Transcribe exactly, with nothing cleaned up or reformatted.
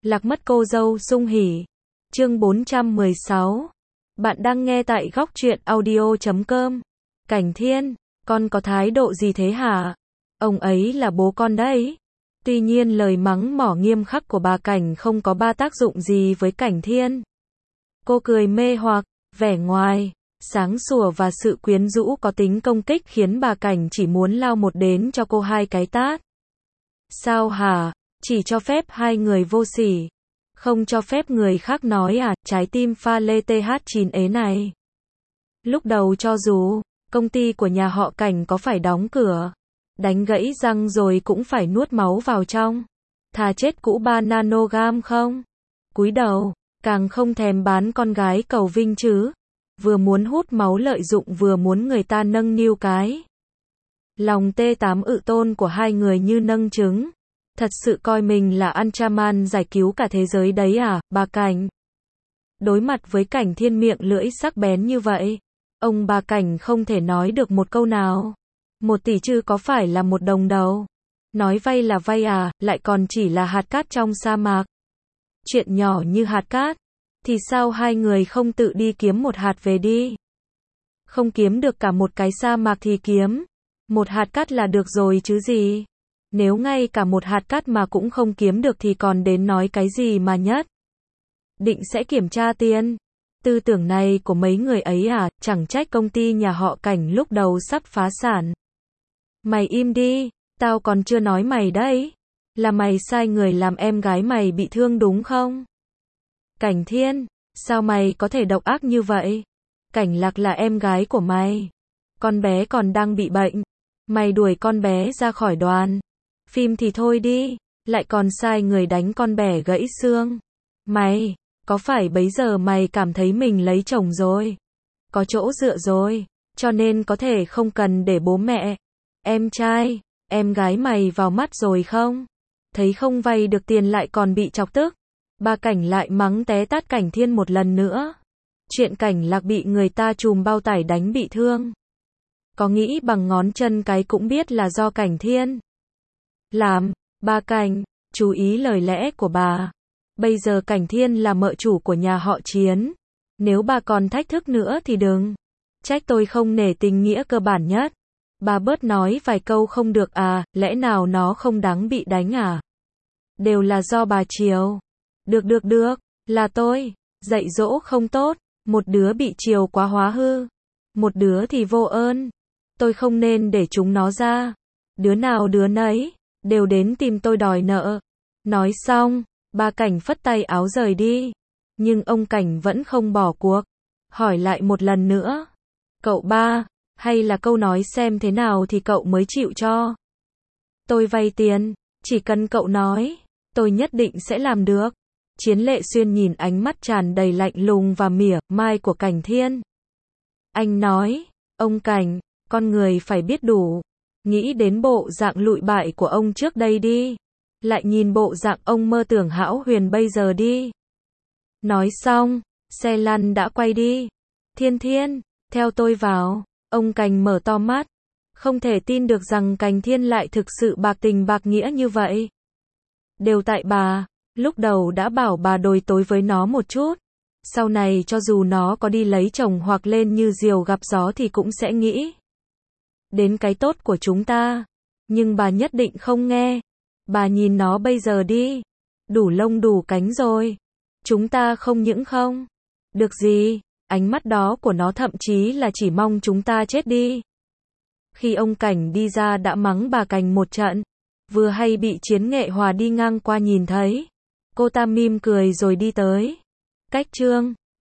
Lạc mất cô dâu sung hỉ. Chương bốn trăm mười sáu. Bạn đang nghe tại góc truyện audio chấm com. Cảnh Thiên, con có thái độ gì thế hả? Ông ấy là bố con đấy. Tuy nhiên lời mắng mỏ nghiêm khắc của bà Cảnh không có ba tác dụng gì với Cảnh Thiên. Cô cười mê hoặc, vẻ ngoài sáng sủa và sự quyến rũ có tính công kích khiến bà Cảnh chỉ muốn lao một đến cho cô hai cái tát. Sao hả? Chỉ cho phép hai người vô sỉ, không cho phép người khác nói à? Trái tim pha lê tê hát chín ế này. Lúc đầu cho dù công ty của nhà họ Cảnh có phải đóng cửa, đánh gãy răng rồi cũng phải nuốt máu vào trong, thà chết cũ ba nanogam không? Cúi đầu, càng không thèm bán con gái cầu vinh chứ. Vừa muốn hút máu lợi dụng vừa muốn người ta nâng niu cái lòng tê tám ự tôn của hai người như nâng trứng. Thật sự coi mình là Ultraman giải cứu cả thế giới đấy à, bà Cảnh? Đối mặt với Cảnh Thiên miệng lưỡi sắc bén như vậy, ông bà Cảnh không thể nói được một câu nào. Một tỷ chứ có phải là một đồng đâu. Nói vay là vay à, lại còn chỉ là hạt cát trong sa mạc. Chuyện nhỏ như hạt cát, thì sao hai người không tự đi kiếm một hạt về đi? Không kiếm được cả một cái sa mạc thì kiếm một hạt cát là được rồi chứ gì. Nếu ngay cả một hạt cát mà cũng không kiếm được thì còn đến nói cái gì mà nhất định sẽ kiểm tra tiền. Tư tưởng này của mấy người ấy à, chẳng trách công ty nhà họ Cảnh lúc đầu sắp phá sản. Mày im đi, tao còn chưa nói mày đấy. Là mày sai người làm em gái mày bị thương đúng không? Cảnh Thiên, sao mày có thể độc ác như vậy? Cảnh Lạc là em gái của mày. Con bé còn đang bị bệnh. Mày đuổi con bé ra khỏi đoàn phim thì thôi đi, lại còn sai người đánh con bé gãy xương. Mày, có phải bấy giờ mày cảm thấy mình lấy chồng rồi, có chỗ dựa rồi, cho nên có thể không cần để bố mẹ, em trai, em gái mày vào mắt rồi không? Thấy không vay được tiền lại còn bị chọc tức. Bà Cảnh lại mắng té tát Cảnh Thiên một lần nữa. Chuyện Cảnh Lạc bị người ta chùm bao tải đánh bị thương, có nghĩ bằng ngón chân cái cũng biết là do Cảnh Thiên làm. Bà Cảnh, chú ý lời lẽ của bà. Bây giờ Cảnh Thiên là mợ chủ của nhà họ Chiến. Nếu bà còn thách thức nữa thì đừng trách tôi không nể tình nghĩa cơ bản nhất. Bà bớt nói vài câu không được à, lẽ nào nó không đáng bị đánh à? Đều là do bà chiều. Được được được, là tôi dạy dỗ không tốt, một đứa bị chiều quá hóa hư, một đứa thì vô ơn. Tôi không nên để chúng nó ra. Đứa nào đứa nấy đều đến tìm tôi đòi nợ. Nói xong, bà Cảnh phất tay áo rời đi. Nhưng ông Cảnh vẫn không bỏ cuộc. Hỏi lại một lần nữa. Cậu ba, hay là câu nói xem thế nào thì cậu mới chịu cho tôi vay tiền, chỉ cần cậu nói, tôi nhất định sẽ làm được. Chiến Lệ Xuyên nhìn ánh mắt tràn đầy lạnh lùng và mỉa mai của Cảnh Thiên. Anh nói, ông Cảnh, con người phải biết đủ. Nghĩ đến bộ dạng lụi bại của ông trước đây đi. Lại nhìn bộ dạng ông mơ tưởng hão huyền bây giờ đi. Nói xong, xe lăn đã quay đi. Thiên Thiên, theo tôi vào. Ông Cảnh mở to mắt. Không thể tin được rằng Cảnh Thiên lại thực sự bạc tình bạc nghĩa như vậy. Đều tại bà. Lúc đầu đã bảo bà đồi tối với nó một chút. Sau này cho dù nó có đi lấy chồng hoặc lên như diều gặp gió thì cũng sẽ nghĩ đến cái tốt của chúng ta. Nhưng bà nhất định không nghe. Bà nhìn nó bây giờ đi. Đủ lông đủ cánh rồi. Chúng ta không những không được gì. Ánh mắt đó của nó thậm chí là chỉ mong chúng ta chết đi. Khi ông Cảnh đi ra đã mắng bà Cảnh một trận. Vừa hay bị Chiến Nghệ Hòa đi ngang qua nhìn thấy. Cô ta mỉm cười rồi đi tới. Cách chương